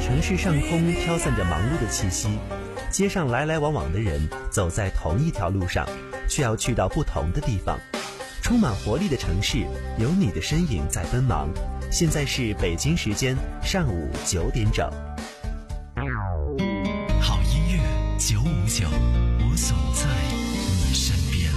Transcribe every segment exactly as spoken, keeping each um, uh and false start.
城市上空飘散着忙碌的气息，街上来来往往的人走在同一条路上，却要去到不同的地方。充满活力的城市，有你的身影在奔忙。现在是北京时间上午九点整。 好音乐九五九，我总在你身边。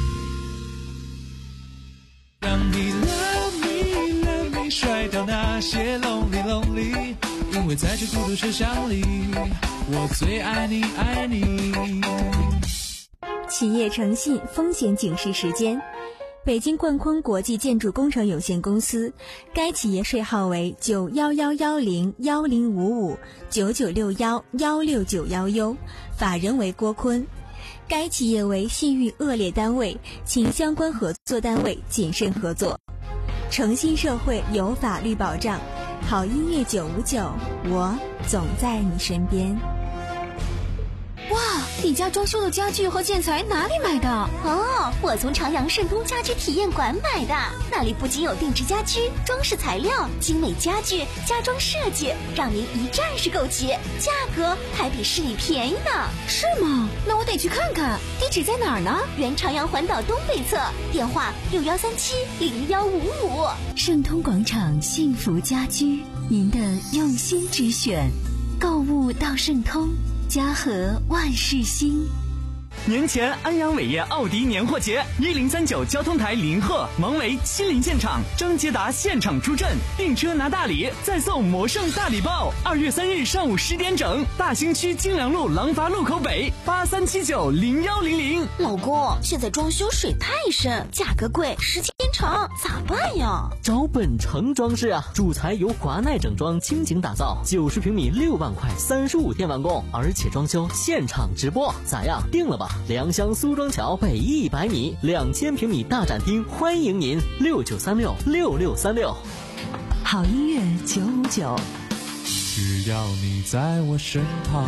让你 love me love me， 甩掉那些 lonely lonely， 因为在这孤独车厢里，我最爱你爱你。 企业诚信风险警示时间。北京冠坤国际建筑工程有限公司，该企业税号为九幺幺幺零幺零五五九九六幺幺六九幺 U， 法人为郭坤。该企业为信誉恶劣单位，请相关合作单位谨慎合作。诚信社会有法律保障，好音乐九五九，我总在你身边。 哇，你家装修的家具和建材哪里买的？ 哦，我从长阳盛通家居体验馆买的，那里不仅有定制家居、装饰材料、精美家具、家装设计，让您一站式购齐，价格还比市里便宜呢。 是吗？那我得去看看，地址在哪儿呢？ 原长阳环岛东北侧，电话六幺三七零幺五五。 盛通广场幸福家居，您的用心之选，购物到盛通，家和万事兴。 年前安阳伟业奥迪年货节，一零三九交通台临贺，王维亲临现场，张捷达现场出阵，订车拿大礼，再送魔圣大礼包。二月三日上午十点整，大兴区金良路廊坊路口北，八三七九零幺零零。 老公，现在装修水太深，价格贵，时间长，咋办呀？ 找本城装饰啊，主材由华奈整装倾情打造，九十平米六万块，三十五天完工，而且装修现场直播，咋样？定了吧？良乡苏庄桥北一百米，两千平米大展厅，欢迎您六九三六六六三六。 好音乐九五九， 只要你在我身旁。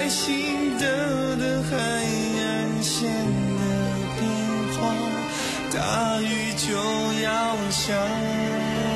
心的的海岸线的变化，大雨就要下。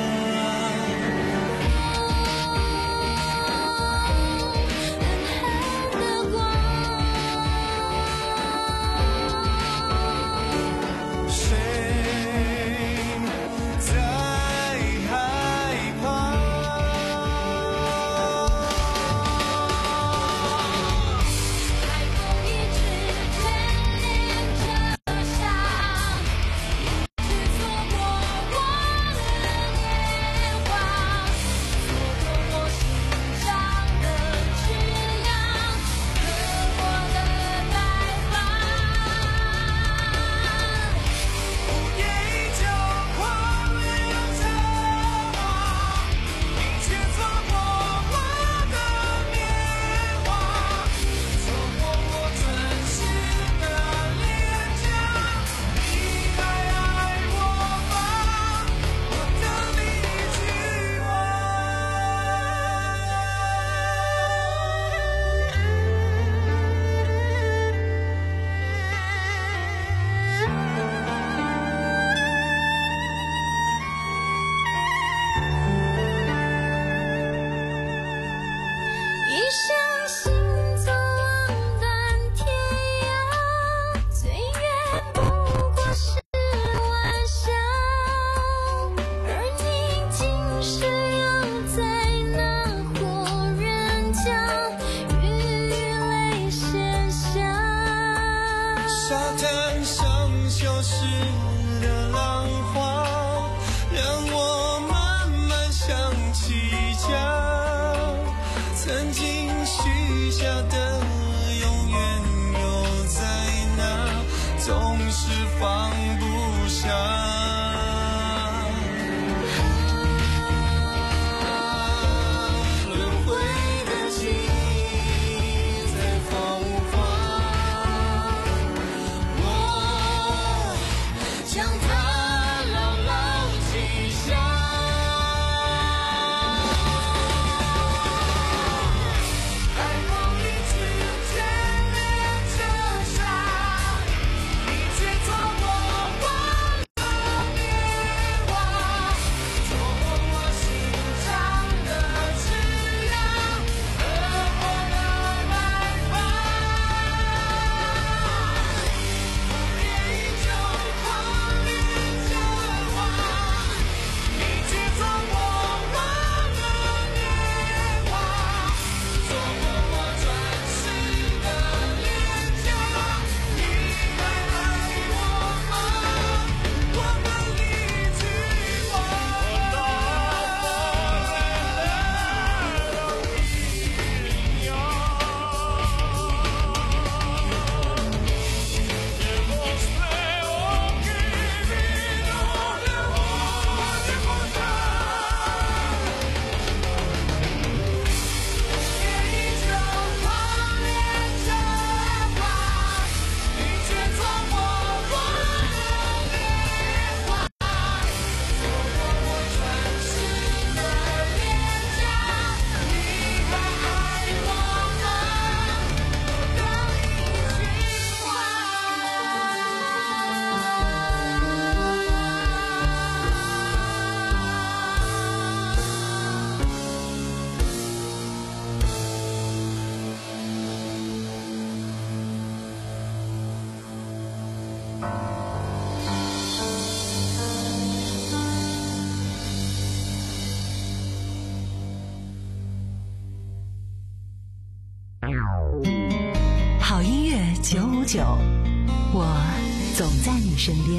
好音乐九五九，我总在你身边。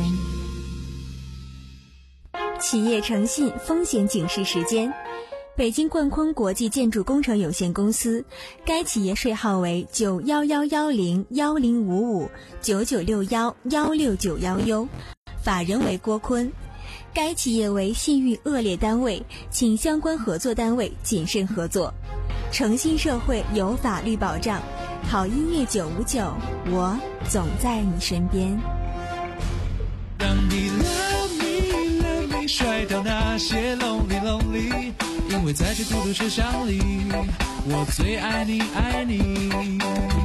企业诚信风险警示时间。北京冠坤国际建筑工程有限公司，该企业税号为九幺幺幺零幺零五五九九六幺幺六九幺 U， 法人为郭坤。该企业为信誉恶劣单位，请相关合作单位谨慎合作。诚信社会有法律保障，好音乐九五九，我总在你身边。 当你 love me love me 甩掉那些 lonely lonely。 因为在这孤独车厢里，我最爱你爱你。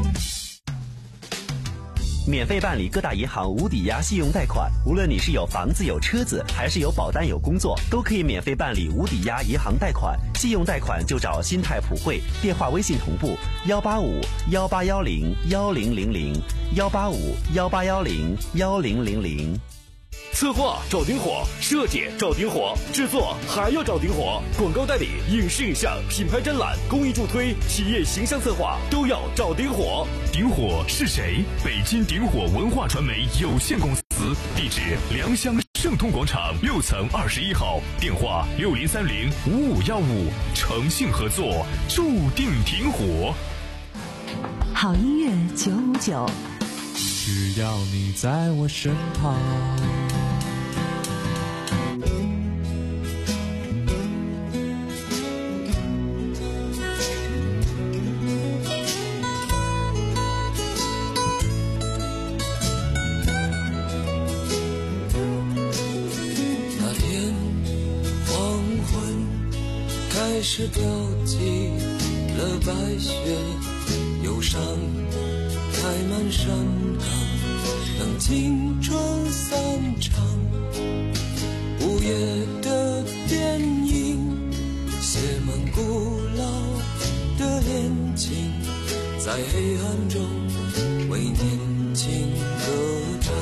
免费办理各大银行无抵押信用贷款，无论你是有房子有车子，还是有保单有工作，都可以免费办理无抵押银行贷款。信用贷款就找新泰普惠，电话微信同步幺八五幺八幺零幺零零零幺八五幺八幺零幺零零零。 策划找丁火，设计找丁火，制作还要找丁火，广告代理、影视影像、品牌展览、公益助推、企业形象策划都要找丁火。 丁火是谁？北京丁火文化传媒有限公司，地址良乡盛通广场六层二十一号，电话六零三零五五幺五，诚信合作，注定丁火。 好音乐九五九， 只要你在我身旁。 开始标记了白雪，忧伤开满山岗，等青春散场。午夜的电影写满古老的恋情，在黑暗中为年轻歌唱。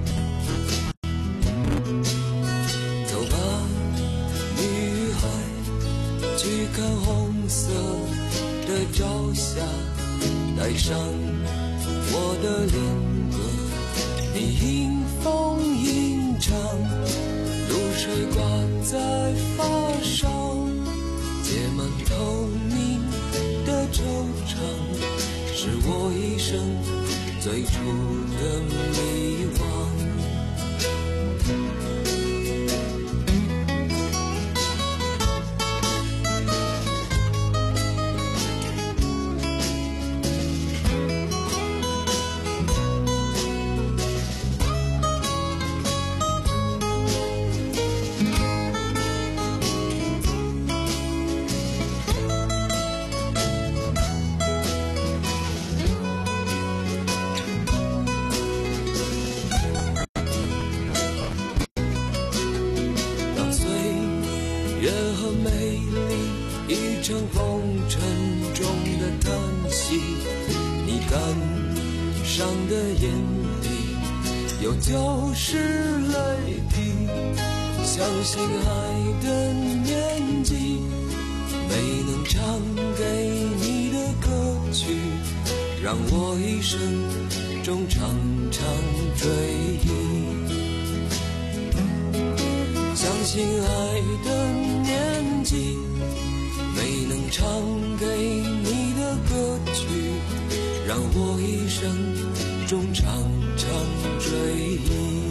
走吧，女孩，去看红色的朝霞，带上我的恋歌，你迎风吟唱，露水挂在发梢，结满透明的惆怅，是我一生最初的迷惘。风尘中的叹息，你感伤的眼底有旧时泪滴，相信爱的年纪，没能唱给你的歌曲，让我一生中常常追忆。相信爱的年纪，没能唱给你的歌曲，让我一生中常常追忆。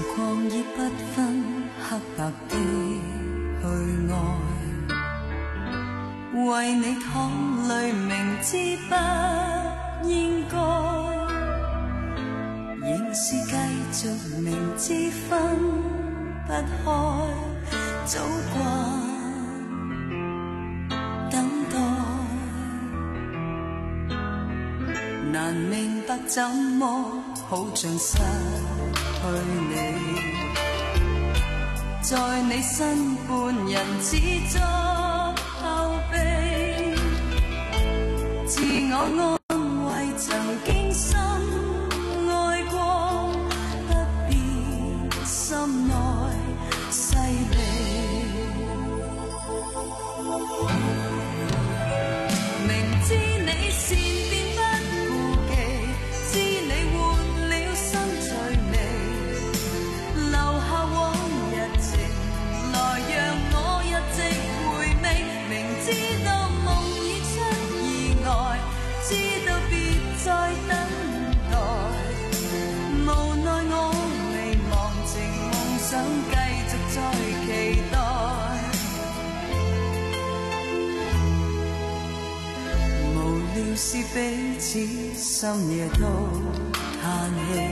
狂熱不分黑白的去愛，為你淌淚明知不應該，仍是繼續明知分不開，早慣等待，難明白怎麼好像失去你，在你身伴人只作後備，自我安慰曾經深愛過，不必心內勢利，明知你善變不顧忌，知你換了新趣味，留下往日情來讓我一直回味，明知道夢已出意外，知道別再等待，無奈我未忘情夢想繼續再期待，無聊是彼此深夜都嘆氣，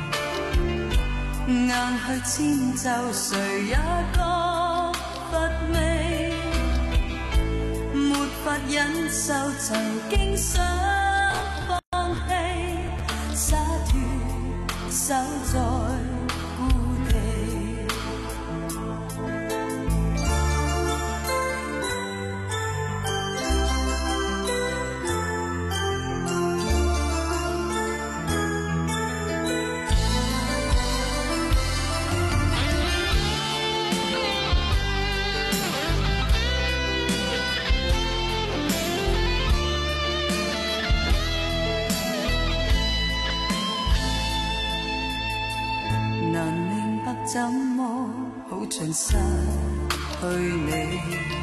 硬去遷就誰也覺乏味，沒法忍受曾經想放棄，灑脫守在故地。難明白怎麼好像失去你，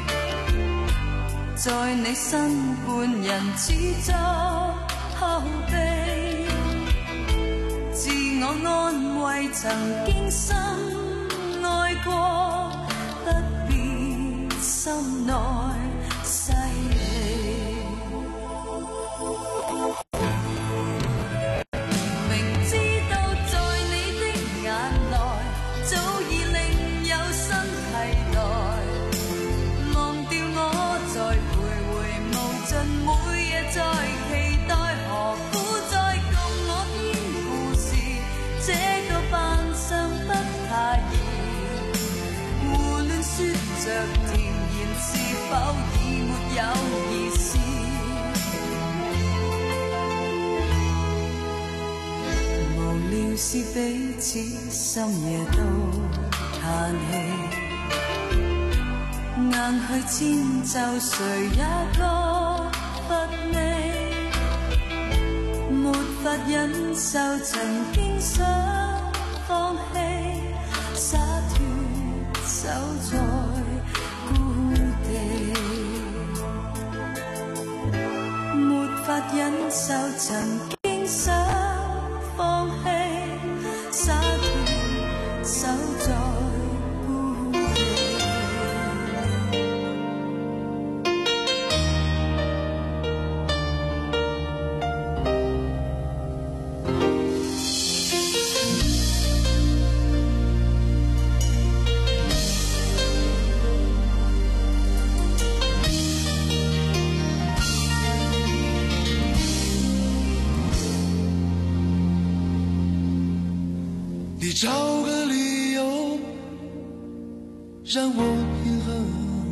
在你身伴人只作後備，自我安慰曾經深愛過，不必心內勢利。着甜言是否已沒有意思？無聊是彼此深夜都嘆氣，硬去遷就誰也覺乏味，沒法忍受曾經想放棄，灑脫守在忍受曾經想放棄，灑脫守在故地。 你找个理由让我平衡，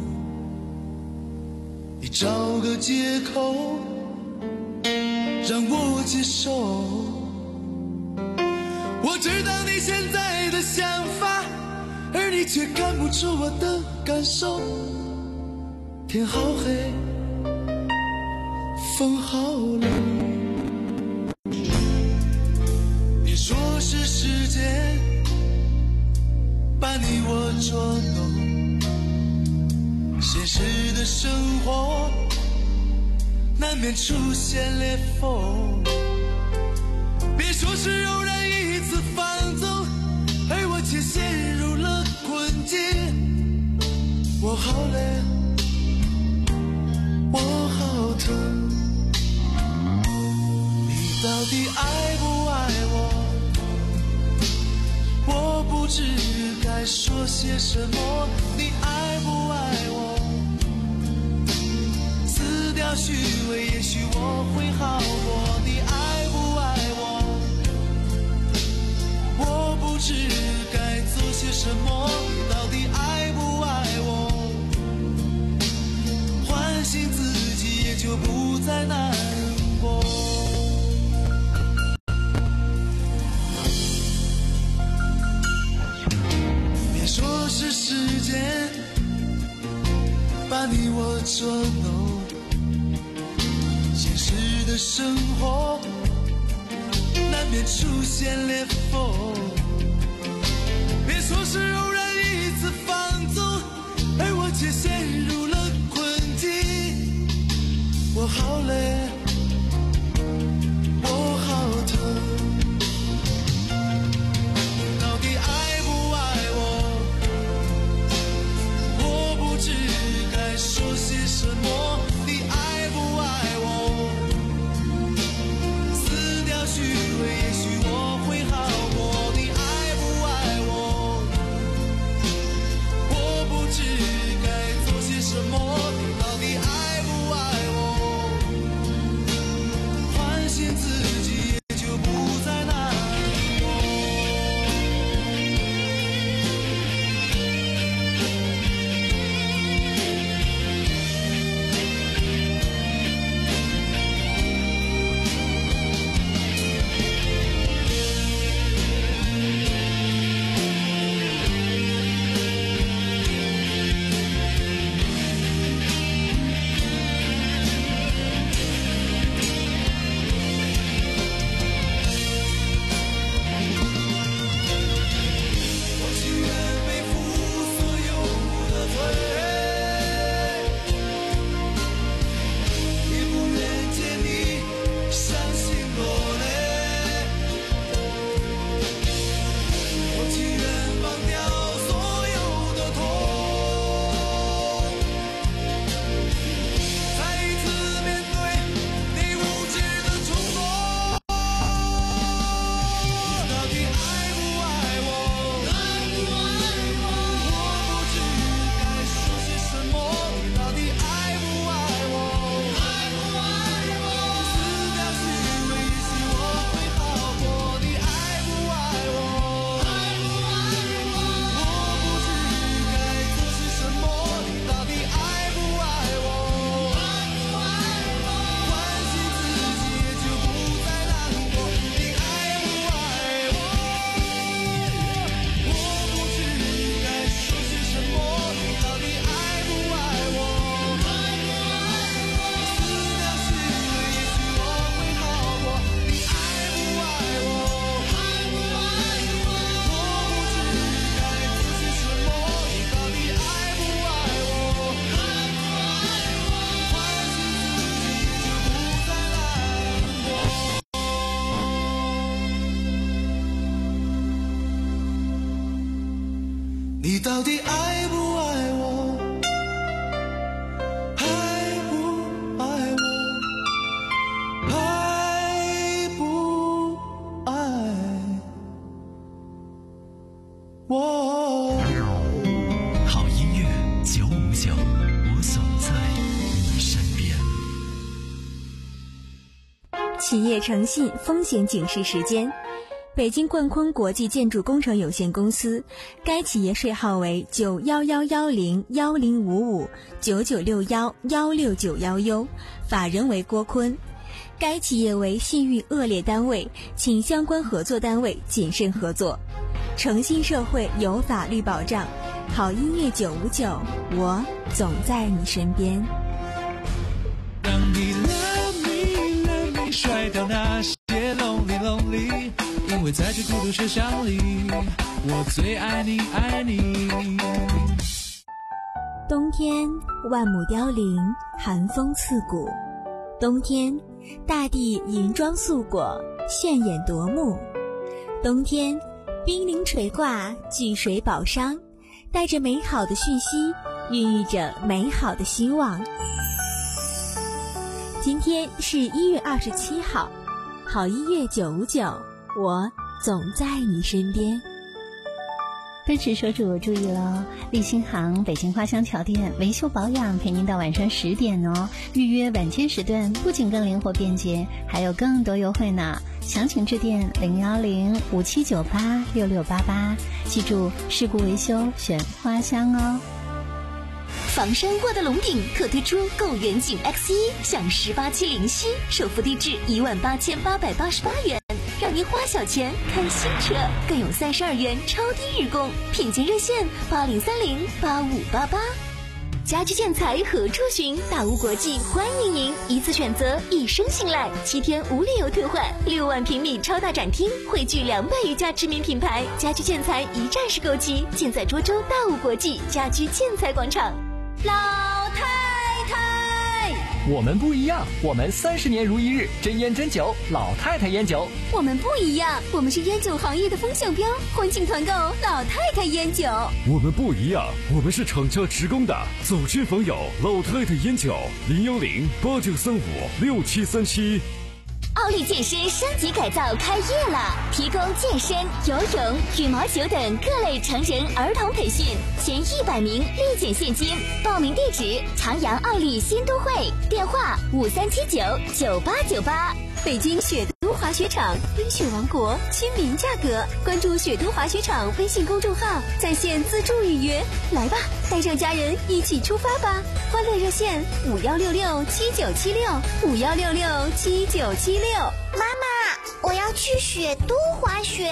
你找个借口让我接受，我知道你现在的想法，而你却看不出我的感受。天好黑，风好冷，你说是时间把你我捉弄，现实的生活难免出现裂缝，别说是偶然一次放纵，而我却陷入了困境。我好累，我好疼，你到底爱不爱我？我不知该说些什么，你爱不爱我？撕掉虚伪，也许我会好过。你爱不爱我？我不知该做些什么，你到底爱不爱我？唤醒自己，也就不再难过。别说是时间把你我捉弄，现实的生活难免出现裂缝。别说是偶然一次放纵，而我却陷入了困境。我好累，我好疼，你到底爱不爱我？我不知该说些什么，你爱不爱我？撕掉虚伪，也许我会好过。你爱不爱我？我不知该做些什么，你到底爱不爱我？唤醒自己，也就不再难过。你到底爱不爱我？爱不爱我？爱不爱我？ 好音乐九五九，我总在你身边。 企业诚信风险警示时间。北京冠坤国际建筑工程有限公司，该企业税号为九幺幺幺零幺零五五九九六幺幺六九幺 U， 法人为郭坤。该企业为信誉恶劣单位，请相关合作单位谨慎合作。诚信社会有法律保障，好音乐九五九，我总在你身边。 让你 love me love me 甩掉那些 lonely lonely，因为在这孤独车厢里，我最爱你爱你。 冬天万亩凋零，寒风刺骨。冬天大地银装素裹，炫眼夺目。冬天冰凌垂挂，聚水宝商，带着美好的讯息，孕育着美好的希望。今天是一月二十七号，好音乐九五九，我总在你身边。 奔驰车主注意了，立新行北京花乡桥店维修保养陪您到晚上十点哦。预约晚间时段不仅更灵活便捷，还有更多优惠呢。详情致电零幺零五七九八六六八八，记住事故维修选花乡哦。 房山沃德龙顶特推出购远景 X 一 享十八期零息，首付低至一万八千八百八十八元，让您花小钱看新车，更有三十二元超低日供，品鉴热线八零三零八五八八。家居建材何处寻？大屋国际欢迎您，一次选择，一生信赖，七天无理由退换，六万平米超大展厅，汇聚两百余家知名品牌，家居建材一站式购齐，建在涿州大屋国际家居建材广场。 老太太， 我们不一样，我们三十年如一日，真烟真酒，老太太烟酒。 我们不一样，我们是烟酒行业的风向标，欢庆团购老太太烟酒。 我们不一样，我们是厂家直供的，走亲访友，老太太烟酒，零幺零八九三五六七三七。 奥利健身升级改造开业了，提供健身、游泳、羽毛球等各类成人儿童培训，前一百名立减现金。报名地址：长阳奥利新都会，电话五三七九九八九八。 北京雪都滑雪场，冰雪王国，亲民价格。关注雪都滑雪场微信公众号，在线自助预约。来吧，带上家人一起出发吧！欢乐热线五幺六六七九七六五幺六六七九七六。 妈妈，我要去雪都滑雪。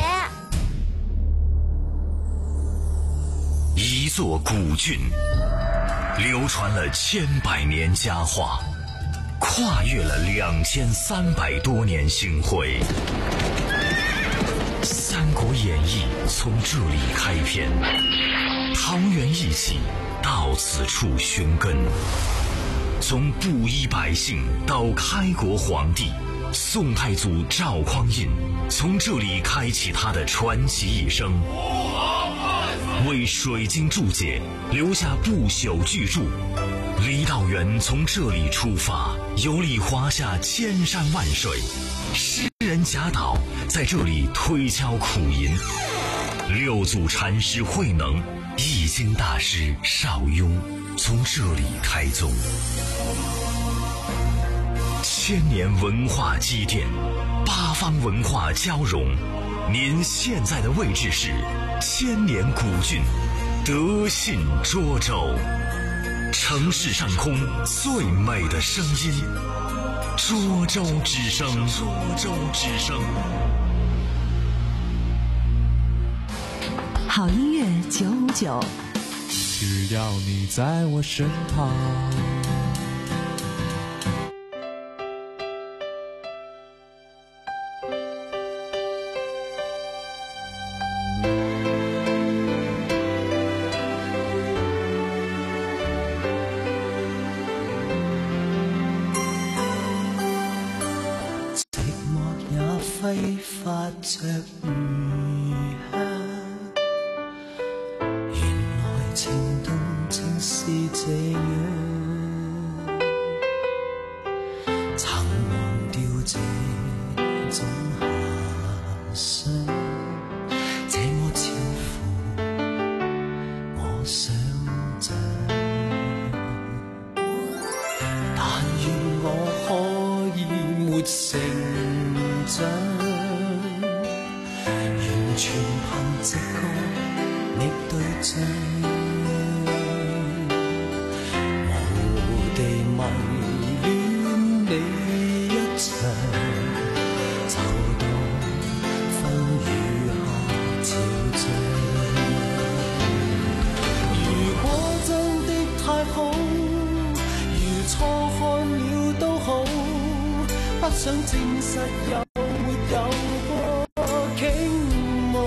一座古郡，流传了千百年佳话，跨越了两千三百多年星辉。《三国演义》从这里开篇，桃园义气到此处寻根。从布衣百姓到开国皇帝，宋太祖赵匡胤从这里开启他的传奇一生，为水晶注解留下不朽巨著。李道元从这里出发，游历华夏千山万水，诗人贾岛在这里推敲苦吟，六祖禅师慧能、易经大师邵雍从这里开宗。千年文化积淀，八方文化交融，您现在的位置是千年古郡德信涿州。城市上空最美的声音，涿州之声。涿州之声。 好音乐九五九， 只要你在我身旁。 揮發着餘香，原來情動正是這樣，曾忘掉這種遐想，這麼超乎我想象，但願我可以沒成長，完全憑直覺覓對象，無地迷戀你一場，就當風雨下潮漲。如果真的太好，如錯看了都好，不想證實有沒有過傾慕，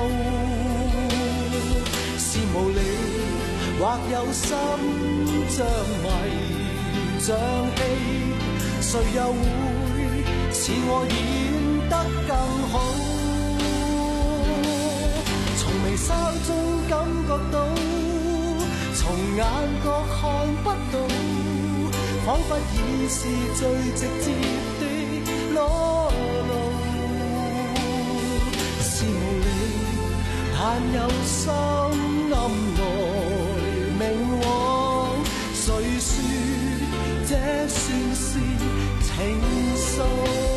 是無理或有心像迷像戲，誰又會似我演得更好？ 微笑中感覺到，從眼角看不到，彷彿已是最直接的裸露。是無力，但有心暗來明往，誰說這算是情愫？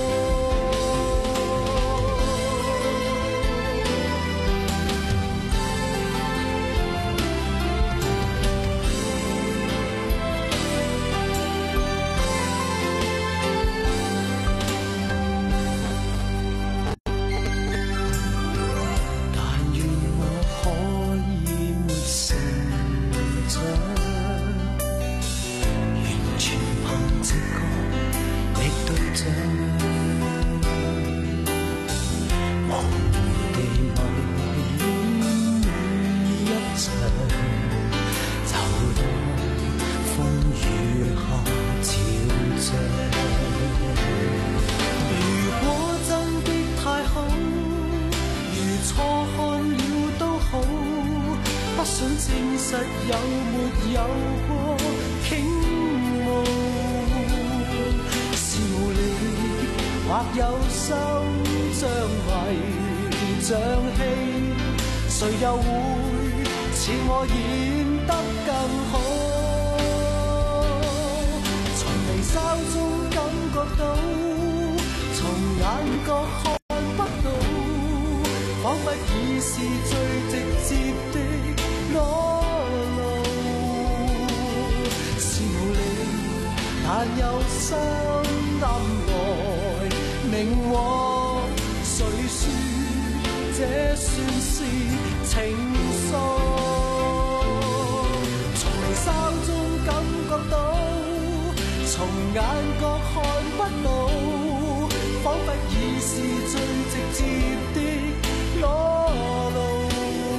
想證實有沒有過傾慕，是無力，或有心像迷像戲，誰又會似我演得更好？從微笑中感覺到，從眼角看不到，彷彿已是最直接的裸露，是無力，但有心暗來明往，誰說這算是情愫？從微笑中感覺到，從眼角看不到，彷彿已是最直接的裸露。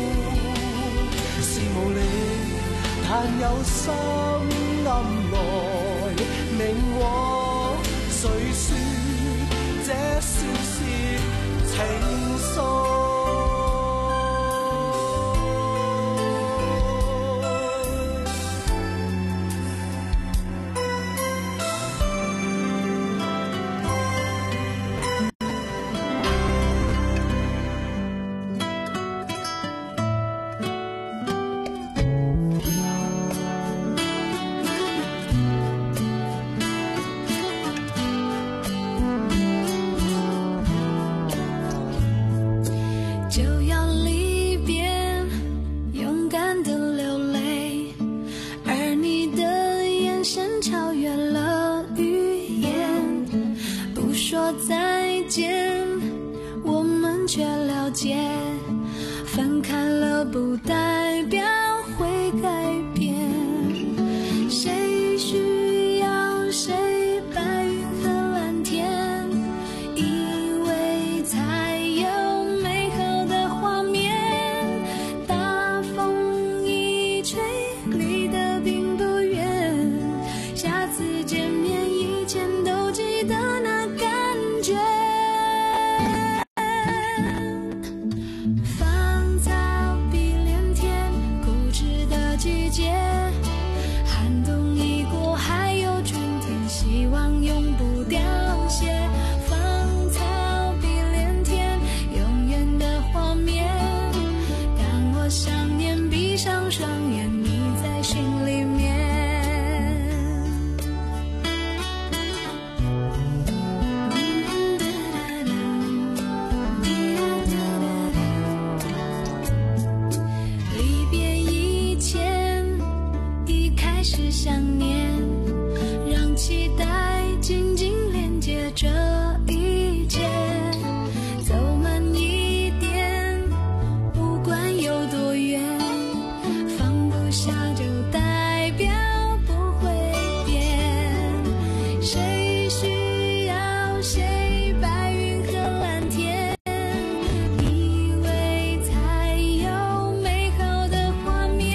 無力，但有心暗來明往，誰說這算是情愫？ 再见，我们却了解，分开了不代表会改变。谁需要谁白云和蓝天，以为才有美好的画面。大风一吹，离得并不远，下次见面以前都记得那感觉。芳草碧连天，固执的季节，寒冬已过，还有春天，希望永不凋谢。芳草碧连天，永远的画面。当我想念，闭上双眼，你在心里面。是想念，让期待紧紧连接这一切，走慢一点，不管有多远，放不下就代表不会变。谁需要谁白云和蓝天，以为才有美好的画面。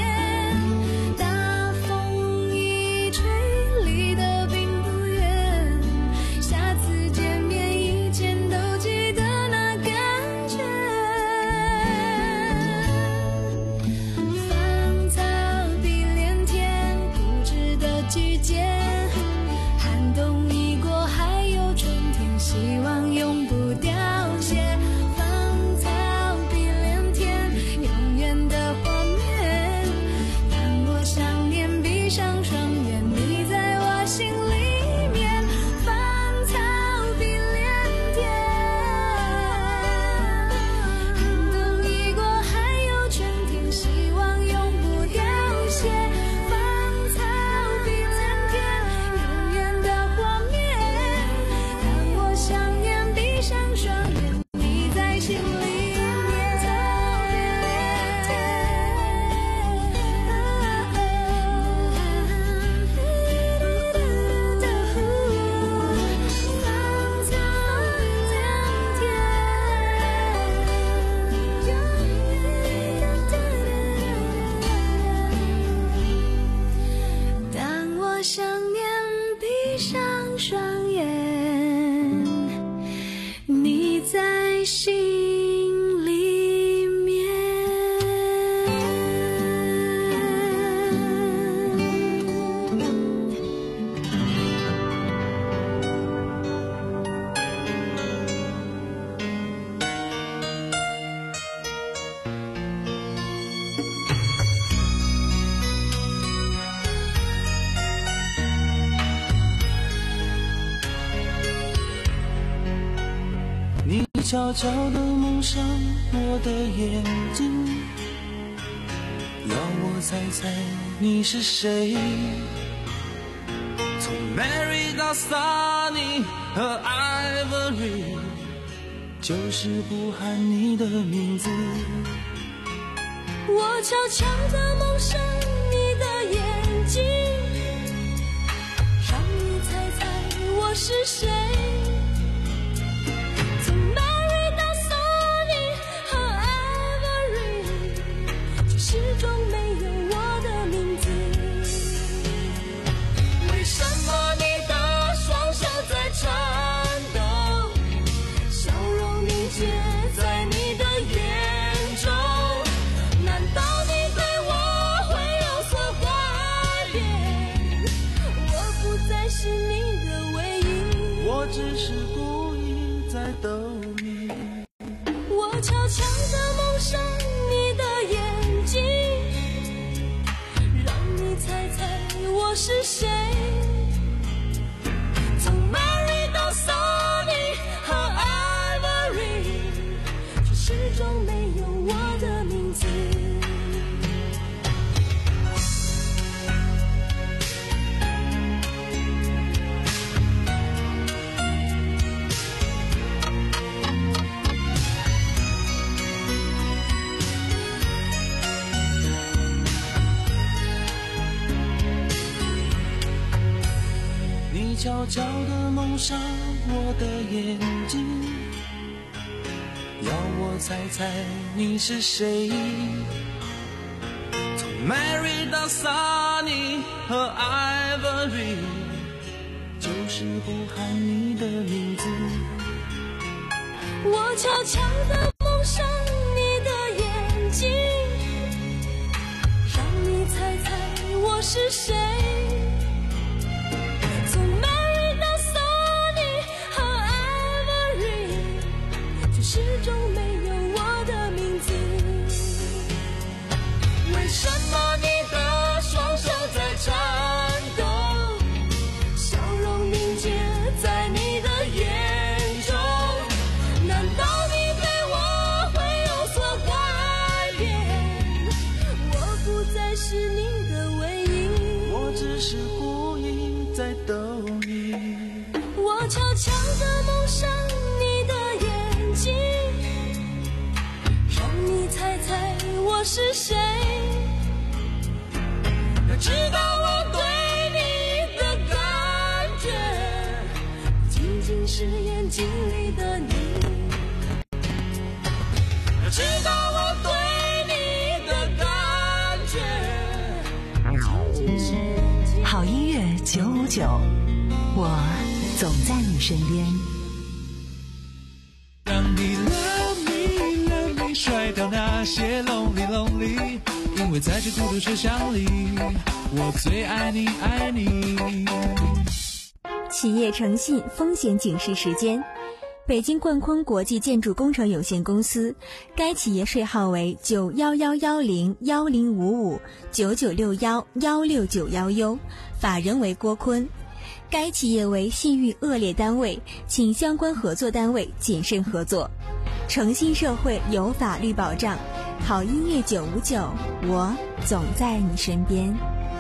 悄悄地蒙上我的眼睛，要我猜猜你是谁。从 Mary 到 Sunny 和 Ivory， 就是不喊你的名字。 我悄悄地蒙上你的眼睛，让你猜猜我是谁。从 Mary 到 Sunny 和 Ivory， 却始终没有我的名字。为什么你的双手在颤抖，笑容凝结在你的眼中？难道你对我会有所改变？我不再是你的唯一， 我只是故意在逗你。 我悄悄地蒙上你的眼睛，让你猜猜我是谁。从 Mary 到 Sunny 和 Ivory， 却始终没有我的名字。 你悄悄地蒙上我的眼睛，要我猜猜你是谁。从 Mary 到 Sunny 和 Ivory， 就是不喊你的名字。 我悄悄地蒙上你的眼睛，让你猜猜我是谁。从 Mary 到 Sunny 和 Ivory， 却始终没有我的名字。为什么你的双手在颤抖，笑容凝结在你的眼中？难道你对我会有所改变？我不再是你的唯一， 我只是故意在逗你。 我悄悄地蒙上你的眼睛，让你猜猜我是谁。要知道我对你的感觉，仅仅是眼睛里的你。要知道我对你的感觉，仅仅是眼睛。 好音乐九五九，我总在你身边。 让你 love me love me， 甩掉那些 lonely lonely， 因为在这孤独车厢里，我最爱你爱你。 企业诚信风险警示时间。北京冠匡国际建筑工程有限公司，该企业税号为九幺幺幺零幺零五五九九六幺幺六九幺 U， 法人为郭坤。该企业为信誉恶劣单位，请相关合作单位谨慎合作。诚信社会有法律保障，好音乐九五九，我总在你身边。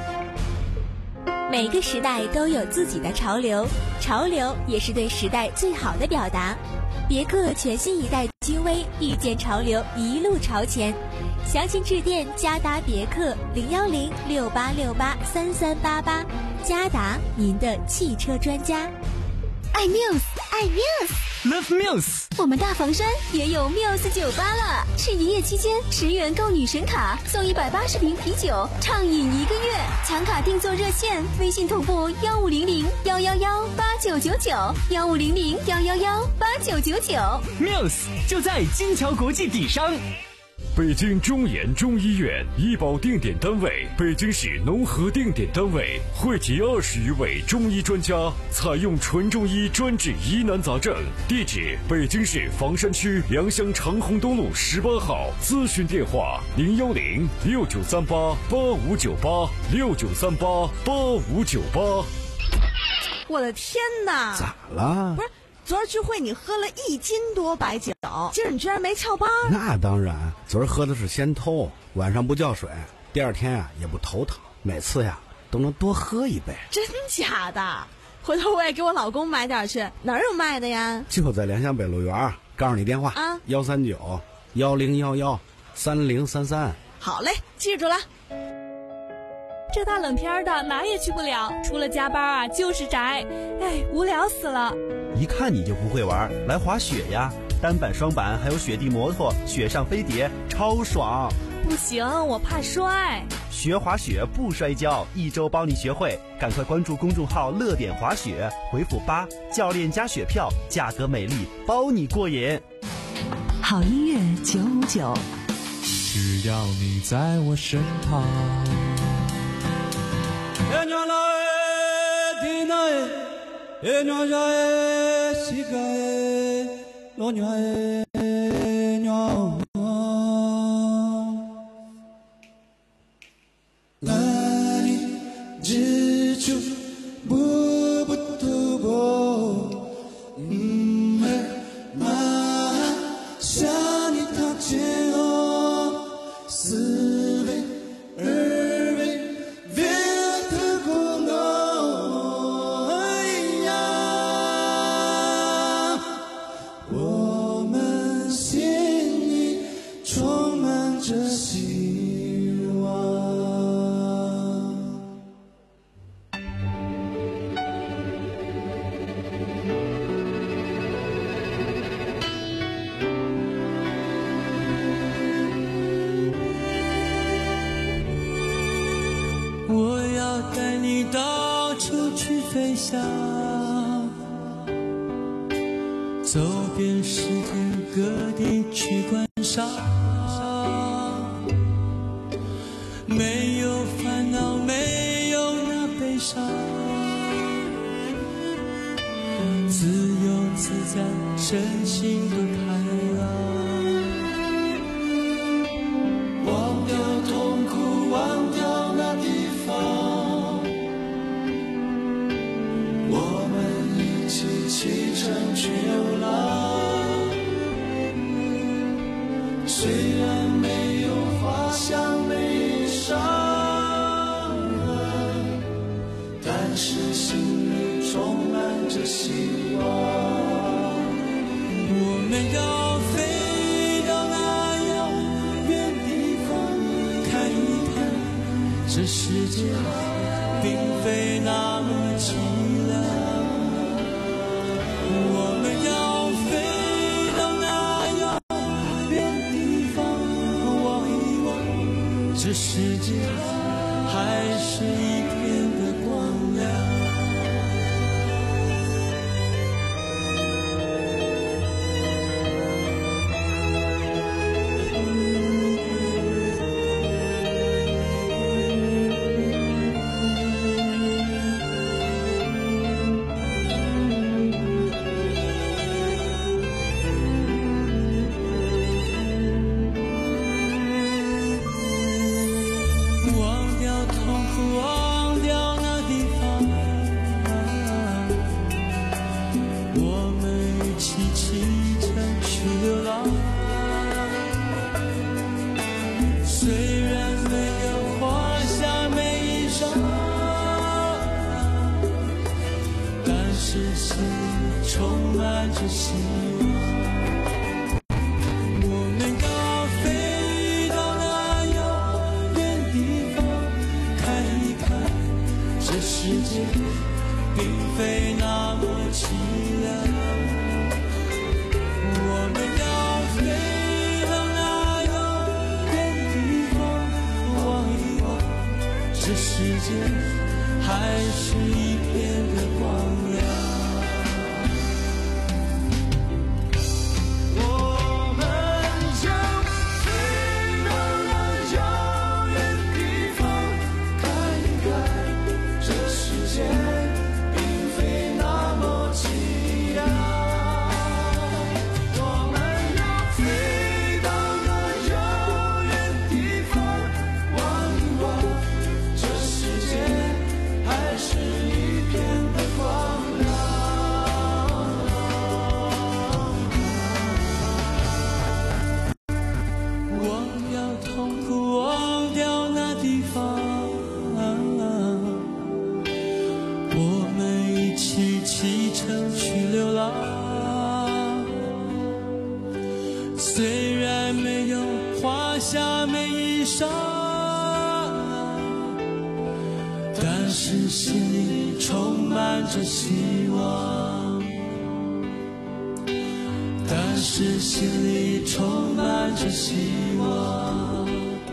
每个时代都有自己的潮流，潮流也是对时代最好的表达。别克全新一代君威遇见潮流，一路朝前。详情致电嘉达别克零幺零六八六八三三八八，嘉达您的汽车专家。 爱 Muse， 爱 Muse，Love Muse。 我们大房山也有 Muse 酒吧了，是营业期间十元购女神卡送一百八十瓶啤酒，畅饮一个月。抢卡订座热线：微信同步幺五零零幺幺幺八九九九，幺五零零幺幺幺八九九九。 Muse 就在金桥国际底商。 北京中研中医院医保定点单位，北京市农合定点单位，汇集二十余位中医专家，采用纯中医专治疑难杂症。地址：北京市房山区良乡长虹东路十八号。咨询电话：零幺零六九三八八五九八六九三八八五九八。 我的天哪！ 咋了？ 不是。 昨儿聚会你喝了一斤多白酒，今儿你居然没翘班？ 那当然，昨儿喝的是仙偷，晚上不叫水，第二天啊也不头疼，每次呀都能多喝一杯。 真假的？回头我也给我老公买点去，哪儿有卖的呀？ 就在良乡北路园，告诉你电话啊，幺三九幺零幺幺三零三三。 好嘞，记住了。 这大冷天的哪也去不了，除了加班啊就是宅，哎，无聊死了。 一看你就不会玩，来滑雪呀，单板双板还有雪地摩托，雪上飞碟超爽。 不行，我怕摔。 学滑雪不摔跤，一周帮你学会，赶快关注公众号乐点滑雪，回复八教练加雪票，价格美丽，包你过瘾。 好音乐九五九， 只要你在我身旁。 走遍世界各地去观赏，没有烦恼，没有那悲伤，自由自在，身心的开朗。忘掉痛苦，忘掉那地方，我们一起启程去流浪。虽然没有花香没衣裳，但是心里充满着希望。我们要飞到那遥远地方，看一看这世界并非那么凄凉。我们要飞到那遥远地方，望一望这世界还是一片的光亮。还是一片的光亮。 但是心里充满着希望，但是心里充满着希望，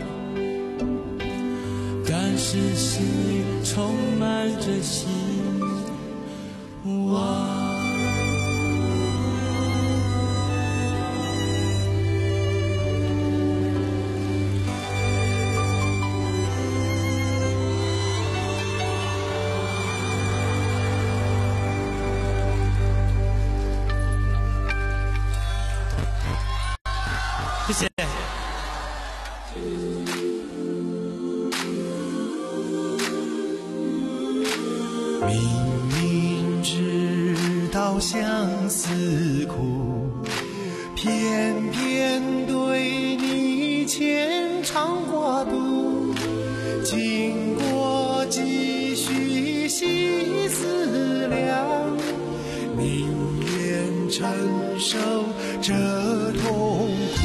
但是心里充满着希望。 谢谢。 明明知道相思苦，偏偏对你牵肠挂肚，经过几许细思量，宁愿承受这痛苦。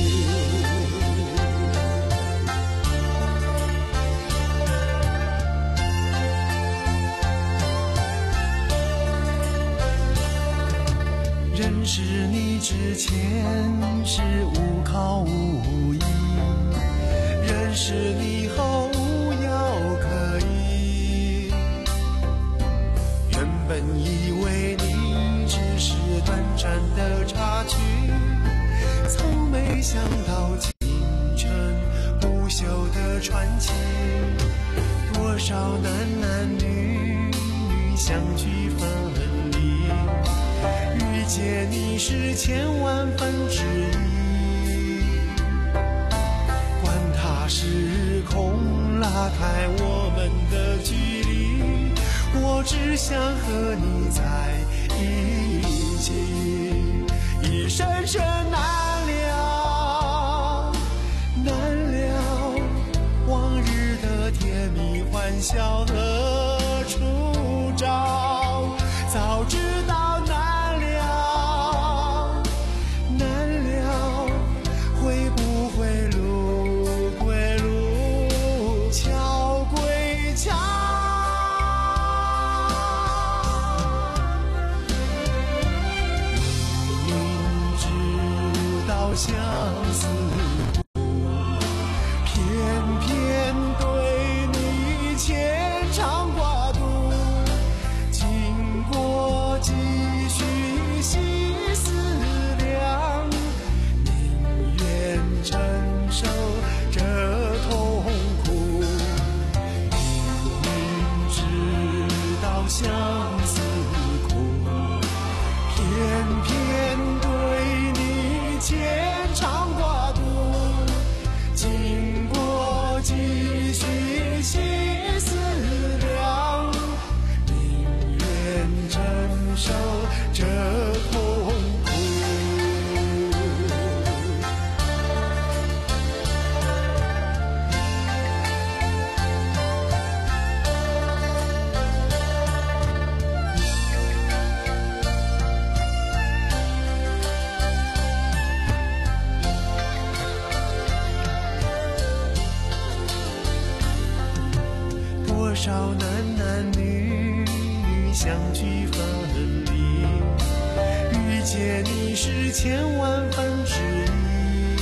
认识你之前是无靠无依，认识你后无药可医。原本以为你只是短暂的插曲，从没想到青春不朽的传奇。多少男男女女相聚分离，遇见你是千万分之一，管它时空拉开我们的距离，我只想和你在一起，一生生难了，难了，往日的甜蜜欢笑何处找？早知道难了，难了，会不会路归路，桥归桥？明知道相思苦，偏偏对你牵肠挂肚，经过几许细思量，宁愿承受这痛苦。明知道相思苦，偏偏对你牵肠挂肚，经过几许细思量，宁愿承受这痛苦。多少男男女女相聚分离，遇见你是千万分之一，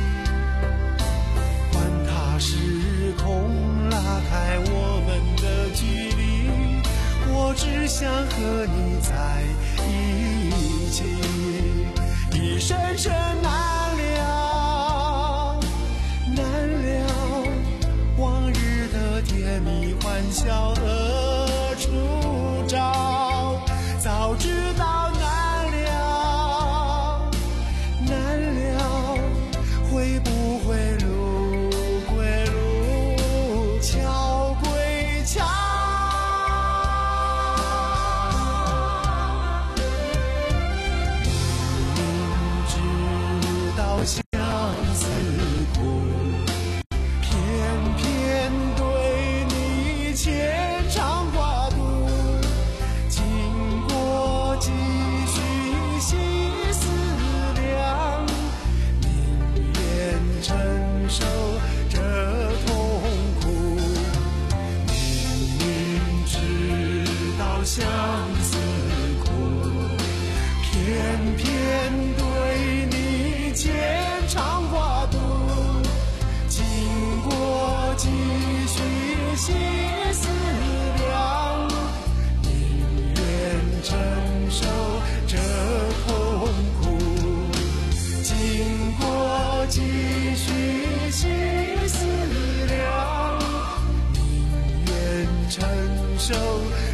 管它时空拉开我们的距离，我只想和你在一起，一生生难了，难了，往日的甜蜜欢笑何处找？早知道难了，难了，会不会路归路，桥归桥？明知道相思苦，偏偏对你牵肠相思苦，偏偏对你牵肠挂肚，经过几许细思量，宁愿承受这痛苦，经过几许细思量，宁愿承受